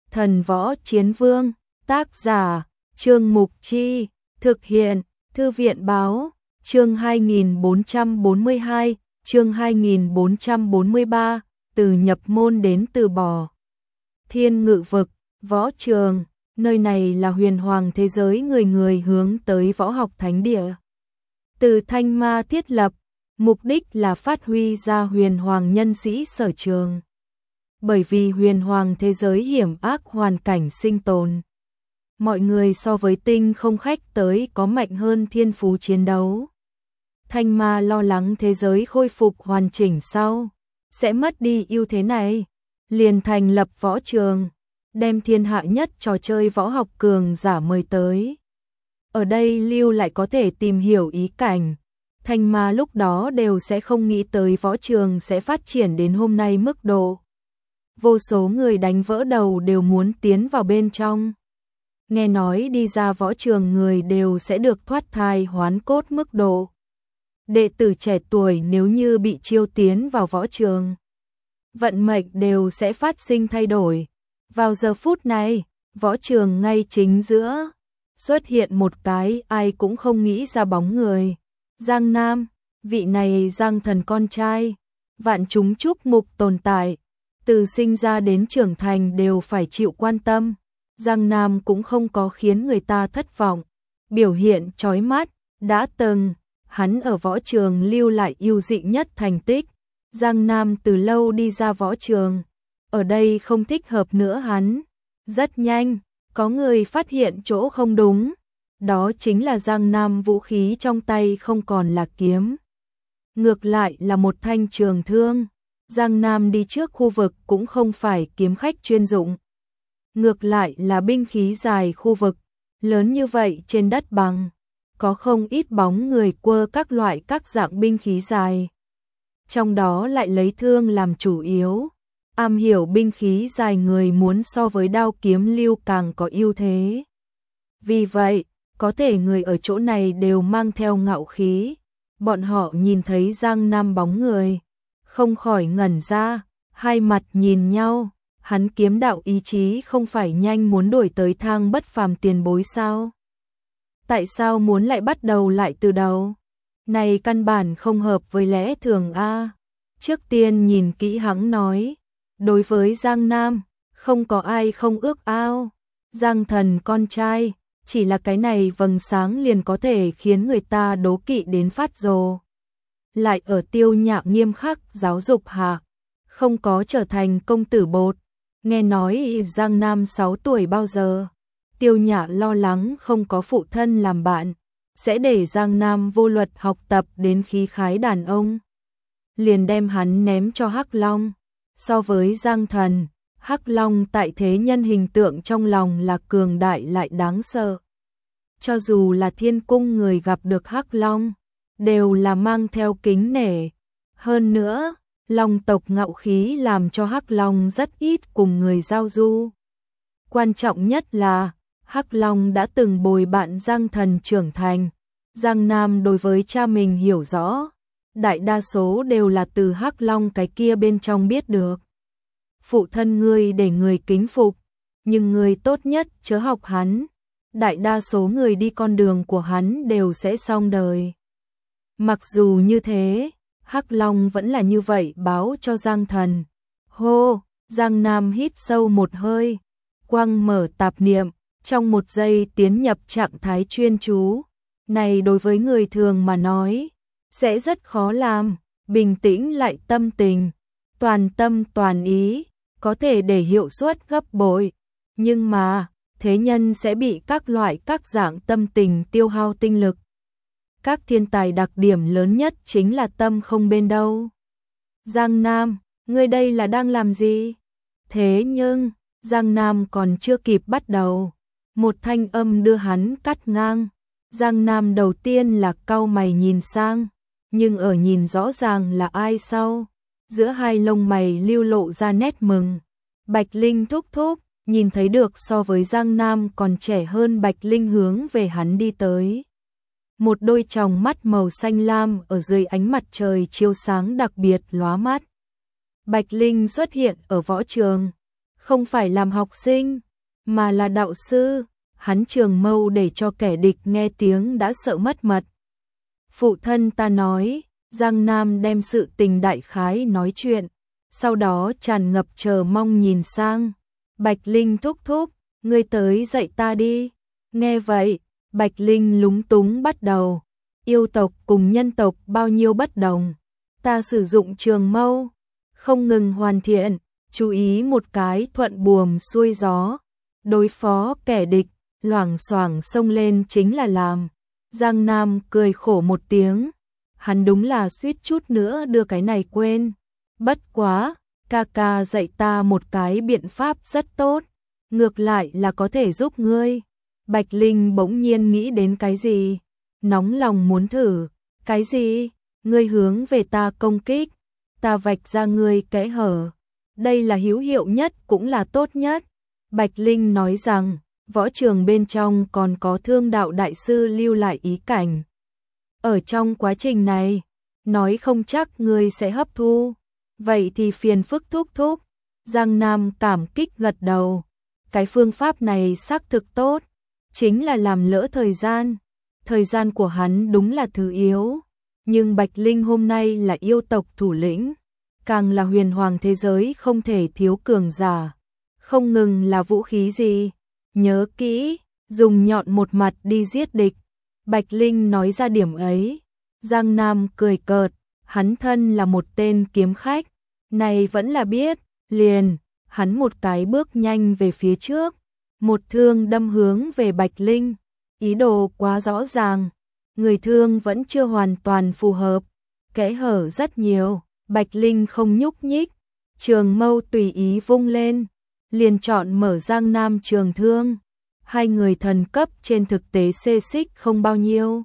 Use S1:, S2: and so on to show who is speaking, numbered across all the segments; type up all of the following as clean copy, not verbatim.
S1: Thần võ chiến vương, tác giả, Trương Mục Chi, thực hiện, Thư viện báo, chương 2442, chương 2443, từ nhập môn đến từ bỏ. Thiên Ngự Vực, võ trường, nơi này là huyền hoàng thế giới người người hướng tới võ học thánh địa. Từ Thanh Ma thiết lập, mục đích là phát huy ra huyền hoàng nhân sĩ sở trường. Bởi vì huyền hoàng thế giới hiểm ác hoàn cảnh sinh tồn. Mọi người so với tinh không khách tới có mạnh hơn thiên phú chiến đấu. Thanh Ma lo lắng thế giới khôi phục hoàn chỉnh sau, sẽ mất đi ưu thế này. Liền thành lập võ trường, đem thiên hạ nhất trò chơi võ học cường giả mời tới. Ở đây lưu lại có thể tìm hiểu ý cảnh. Thanh Ma lúc đó đều sẽ không nghĩ tới võ trường sẽ phát triển đến hôm nay mức độ. Vô số người đánh vỡ đầu đều muốn tiến vào bên trong. Nghe nói đi ra võ trường người đều sẽ được thoát thai hoán cốt mức độ. Đệ tử trẻ tuổi nếu như bị chiêu tiến vào võ trường, vận mệnh đều sẽ phát sinh thay đổi. Vào giờ phút này, võ trường ngay chính giữa, xuất hiện một cái ai cũng không nghĩ ra bóng người. Giang Nam, vị này Giang Thần con trai, vạn chúng chúc mục tồn tại, từ sinh ra đến trưởng thành đều phải chịu quan tâm. Giang Nam cũng không có khiến người ta thất vọng, biểu hiện chói mắt, đã từng, hắn ở võ trường lưu lại ưu dị nhất thành tích. Giang Nam từ lâu đi ra võ trường, ở đây không thích hợp nữa hắn. Rất nhanh, có người phát hiện chỗ không đúng, đó chính là Giang Nam vũ khí trong tay không còn là kiếm. Ngược lại là một thanh trường thương. Giang Nam đi trước khu vực cũng không phải kiếm khách chuyên dụng. Ngược lại là binh khí dài khu vực, lớn như vậy trên đất bằng. Có không ít bóng người quơ các loại các dạng binh khí dài. Trong đó lại lấy thương làm chủ yếu. Am hiểu binh khí dài người muốn so với đao kiếm lưu càng có ưu thế. Vì vậy, có thể người ở chỗ này đều mang theo ngạo khí. Bọn họ nhìn thấy Giang Nam bóng người, không khỏi ngẩn ra, hai mặt nhìn nhau. Hắn kiếm đạo ý chí không phải nhanh muốn đuổi tới thang bất phàm tiền bối sao? Tại sao muốn lại bắt đầu lại từ đầu? Này căn bản không hợp với lẽ thường a. Trước tiên nhìn kỹ hắn nói, đối với Giang Nam, không có ai không ước ao. Giang Thần con trai, chỉ là cái này vầng sáng liền có thể khiến người ta đố kỵ đến phát rồ. Lại ở Tiêu Nhạc nghiêm khắc giáo dục hạ, không có trở thành công tử bột. Nghe nói Giang Nam 6 tuổi bao giờ, Tiêu Nhã lo lắng không có phụ thân làm bạn, sẽ để Giang Nam vô luật học tập đến khí khái đàn ông. Liền đem hắn ném cho Hắc Long. So với Giang Thần, Hắc Long tại thế nhân hình tượng trong lòng là cường đại lại đáng sợ. Cho dù là thiên cung người gặp được Hắc Long, đều là mang theo kính nể. Hơn nữa, Long tộc ngạo khí làm cho Hắc Long rất ít cùng người giao du. Quan trọng nhất là, Hắc Long đã từng bồi bạn Giang Thần trưởng thành. Giang Nam đối với cha mình hiểu rõ, đại đa số đều là từ Hắc Long cái kia bên trong biết được. Phụ thân ngươi để người kính phục, nhưng người tốt nhất chớ học hắn. Đại đa số người đi con đường của hắn đều sẽ xong đời. Mặc dù như thế, Hắc Long vẫn là như vậy báo cho Giang Thần. Hô, Giang Nam hít sâu một hơi, quăng mở tạp niệm, trong một giây tiến nhập trạng thái chuyên chú. Này đối với người thường mà nói, sẽ rất khó làm, bình tĩnh lại tâm tình, toàn tâm toàn ý, có thể để hiệu suất gấp bội. Nhưng mà, thế nhân sẽ bị các loại các dạng tâm tình tiêu hao tinh lực. Các thiên tài đặc điểm lớn nhất chính là tâm không bên đâu. Giang Nam, ngươi đây là đang làm gì? Thế nhưng, Giang Nam còn chưa kịp bắt đầu. Một thanh âm đưa hắn cắt ngang. Giang Nam đầu tiên là cau mày nhìn sang, nhưng ở nhìn rõ ràng là ai sau. Giữa hai lông mày lưu lộ ra nét mừng. Bạch Linh thúc thúc, nhìn thấy được so với Giang Nam còn trẻ hơn Bạch Linh hướng về hắn đi tới. Một đôi tròng mắt màu xanh lam ở dưới ánh mặt trời chiếu sáng đặc biệt lóa mắt. Bạch Linh xuất hiện ở võ trường, không phải làm học sinh, mà là đạo sư. Hắn trường mâu để cho kẻ địch nghe tiếng đã sợ mất mật. Phụ thân ta nói, Giang Nam đem sự tình đại khái nói chuyện, sau đó tràn ngập chờ mong nhìn sang. Bạch Linh thúc thúc, ngươi tới dạy ta đi. Nghe vậy, Bạch Linh lúng túng bắt đầu. Yêu tộc cùng nhân tộc bao nhiêu bất đồng. Ta sử dụng trường mâu, không ngừng hoàn thiện, chú ý một cái thuận buồm xuôi gió. Đối phó kẻ địch, loảng xoảng xông lên chính là làm. Giang Nam cười khổ một tiếng. Hắn đúng là suýt chút nữa đưa cái này quên. Bất quá, ca ca dạy ta một cái biện pháp rất tốt. Ngược lại là có thể giúp ngươi. Bạch Linh bỗng nhiên nghĩ đến cái gì? Nóng lòng muốn thử. Cái gì? Ngươi hướng về ta công kích. Ta vạch ra ngươi kẽ hở. Đây là hữu hiệu nhất cũng là tốt nhất. Bạch Linh nói rằng, võ trường bên trong còn có Thương Đạo đại sư lưu lại ý cảnh. Ở trong quá trình này, nói không chắc ngươi sẽ hấp thu. Vậy thì phiền phức thúc thúc. Giang Nam cảm kích gật đầu. Cái phương pháp này xác thực tốt, chính là làm lỡ thời gian. Thời gian của hắn đúng là thứ yếu. Nhưng Bạch Linh hôm nay là yêu tộc thủ lĩnh, càng là huyền hoàng thế giới không thể thiếu cường giả. Không ngừng là vũ khí gì, nhớ kỹ, dùng nhọn một mặt đi giết địch. Bạch Linh nói ra điểm ấy. Giang Nam cười cợt, hắn thân là một tên kiếm khách, này vẫn là biết, liền, hắn một cái bước nhanh về phía trước, một thương đâm hướng về Bạch Linh, ý đồ quá rõ ràng, người thương vẫn chưa hoàn toàn phù hợp, kẽ hở rất nhiều, Bạch Linh không nhúc nhích, trường mâu tùy ý vung lên, liền chọn mở Giang Nam trường thương. Hai người thần cấp trên thực tế xê xích không bao nhiêu.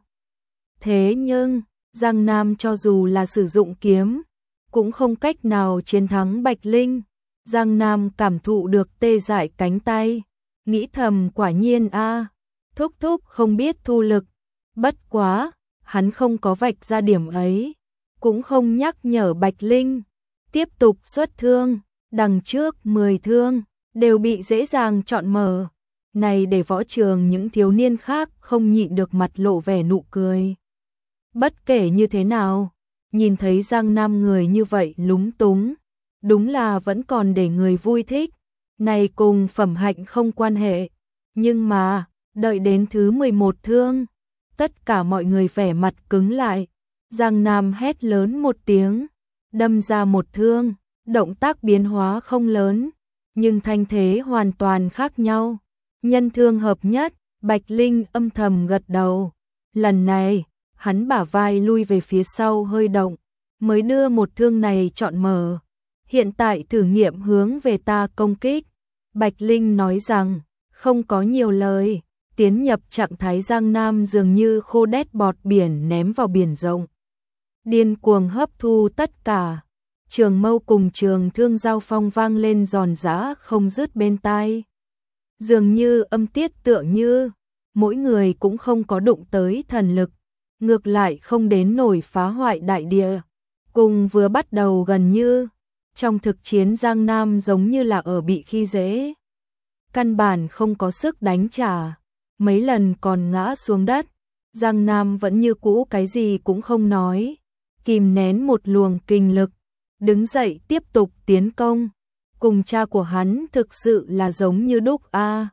S1: Thế nhưng, Giang Nam cho dù là sử dụng kiếm, cũng không cách nào chiến thắng Bạch Linh. Giang Nam cảm thụ được tê dại cánh tay, nghĩ thầm quả nhiên thúc thúc không biết thu lực. Bất quá, hắn không có vạch ra điểm ấy, cũng không nhắc nhở Bạch Linh. Tiếp tục xuất thương, đằng trước 10 thương, đều bị dễ dàng chọn mở. Này để võ trường những thiếu niên khác không nhịn được mặt lộ vẻ nụ cười. Bất kể như thế nào, nhìn thấy Giang Nam người như vậy lúng túng, đúng là vẫn còn để người vui thích. Này cùng phẩm hạnh không quan hệ, nhưng mà, đợi đến thứ 11 thương, tất cả mọi người vẻ mặt cứng lại. Giang Nam hét lớn một tiếng, đâm ra một thương, động tác biến hóa không lớn, nhưng thanh thế hoàn toàn khác nhau. Nhân thương hợp nhất, Bạch Linh âm thầm gật đầu. Lần này, hắn bả vai lui về phía sau hơi động, mới đưa một thương này chọn mở. Hiện tại thử nghiệm hướng về ta công kích. Bạch Linh nói rằng, không có nhiều lời, tiến nhập trạng thái Giang Nam dường như khô đét bọt biển ném vào biển rộng. Điên cuồng hấp thu tất cả. Trường mâu cùng trường thương giao phong vang lên giòn giã không dứt bên tai. Dường như âm tiết tựa như, mỗi người cũng không có đụng tới thần lực, ngược lại không đến nổi phá hoại đại địa. Cùng vừa bắt đầu gần như, trong thực chiến Giang Nam giống như là ở bị khi dễ. Căn bản không có sức đánh trả, mấy lần còn ngã xuống đất. Giang Nam vẫn như cũ cái gì cũng không nói, kìm nén một luồng kinh lực, đứng dậy tiếp tục tiến công. Cùng cha của hắn thực sự là giống như đúc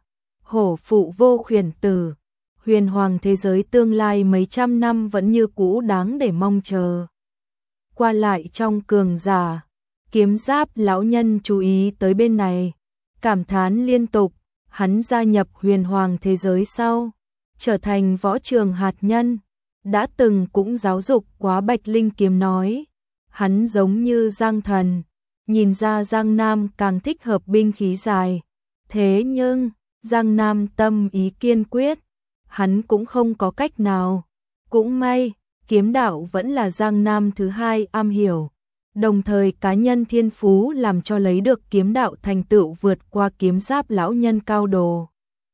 S1: hổ phụ vô khuyển tử. Huyền hoàng thế giới tương lai mấy trăm năm vẫn như cũ đáng để mong chờ. Qua lại trong cường giả, kiếm giáp lão nhân chú ý tới bên này, cảm thán liên tục. Hắn gia nhập huyền hoàng thế giới sau, trở thành võ trường hạt nhân, đã từng cũng giáo dục quá Bạch Linh kiếm nói. Hắn giống như Giang Thần, nhìn ra Giang Nam càng thích hợp binh khí dài. Thế nhưng, Giang Nam tâm ý kiên quyết, hắn cũng không có cách nào. Cũng may, kiếm đạo vẫn là Giang Nam thứ hai am hiểu. Đồng thời cá nhân thiên phú làm cho lấy được kiếm đạo thành tựu vượt qua kiếm giáp lão nhân cao đồ.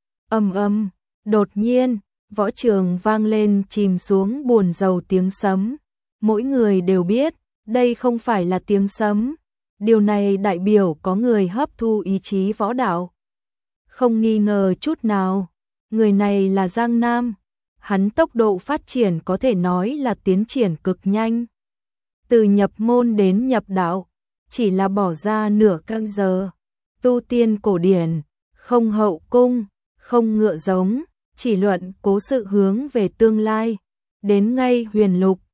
S1: Đột nhiên, võ trường vang lên chìm xuống buồn rầu tiếng sấm. Mỗi người đều biết, đây không phải là tiếng sấm, Điều này đại biểu có người hấp thu ý chí võ đạo. Không nghi ngờ chút nào, người này là Giang Nam. Hắn tốc độ phát triển có thể nói là tiến triển cực nhanh. Từ nhập môn đến nhập đạo, chỉ là bỏ ra nửa canh giờ. Tu tiên cổ điển, không hậu cung, không ngựa giống, chỉ luận cố sự hướng về tương lai. Đến ngay huyền lục,